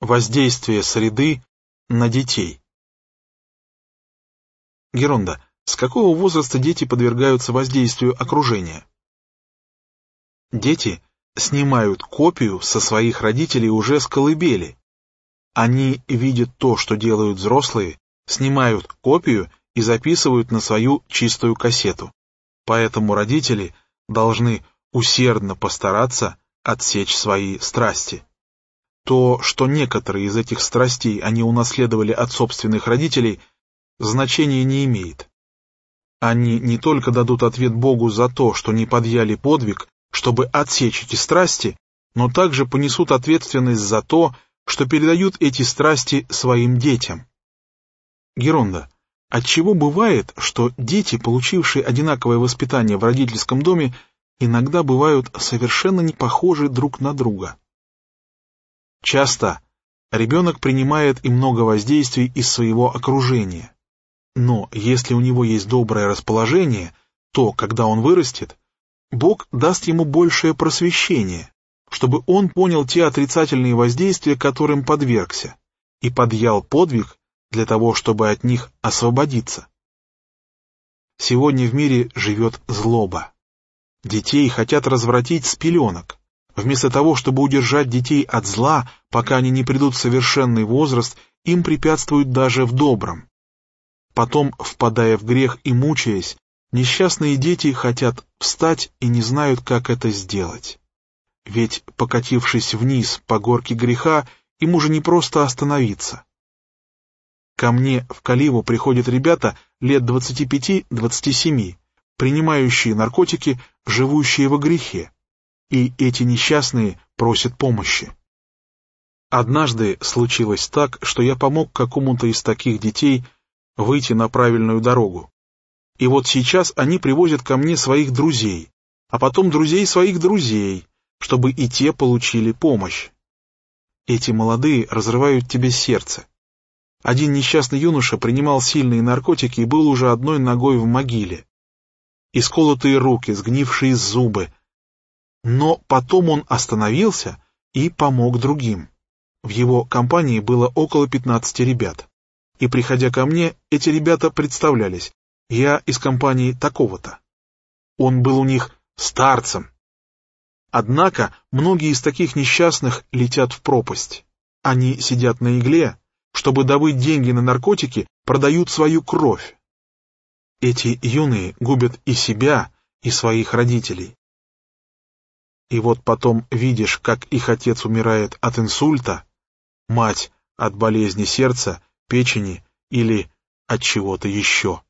Воздействие среды на детей. Геронда, с какого возраста дети подвергаются воздействию окружения? Дети снимают копию со своих родителей уже с колыбели. Они видят то, что делают взрослые, снимают копию и записывают на свою чистую кассету. Поэтому родители должны усердно постараться отсечь свои страсти. То, что некоторые из этих страстей они унаследовали от собственных родителей, значения не имеет. Они не только дадут ответ Богу за то, что не подъяли подвиг, чтобы отсечь эти страсти, но также понесут ответственность за то, что передают эти страсти своим детям. Геронда, отчего бывает, что дети, получившие одинаковое воспитание в родительском доме, иногда бывают совершенно не похожи друг на друга? Часто ребенок принимает и много воздействий из своего окружения. Но если у него есть доброе расположение, то, когда он вырастет, Бог даст ему большее просвещение, чтобы он понял те отрицательные воздействия, которым подвергся, и подъял подвиг для того, чтобы от них освободиться. Сегодня в мире живет злоба. Детей хотят развратить с пеленок. Вместо того, чтобы удержать детей от зла, пока они не придут в совершенный возраст, им препятствуют даже в добром. Потом, впадая в грех и мучаясь, несчастные дети хотят встать и не знают, как это сделать. Ведь, покатившись вниз по горке греха, им уже не просто остановиться. Ко мне в Каливу приходят ребята лет 25-27, принимающие наркотики, живущие во грехе. И эти несчастные просят помощи. Однажды случилось так, что я помог какому-то из таких детей выйти на правильную дорогу. И вот сейчас они привозят ко мне своих друзей, а потом друзей своих друзей, чтобы и те получили помощь. Эти молодые разрывают тебе сердце. Один несчастный юноша принимал сильные наркотики и был уже одной ногой в могиле. Исколотые руки, сгнившие зубы. Но потом он остановился и помог другим. В его компании было около 15 ребят. И, приходя ко мне, эти ребята представлялись: я из компании такого-то. Он был у них старцем. Однако многие из таких несчастных летят в пропасть. Они сидят на игле, чтобы добыть деньги на наркотики, продают свою кровь. Эти юные губят и себя, и своих родителей. И вот потом видишь, как их отец умирает от инсульта, мать от болезни сердца, печени или от чего-то еще.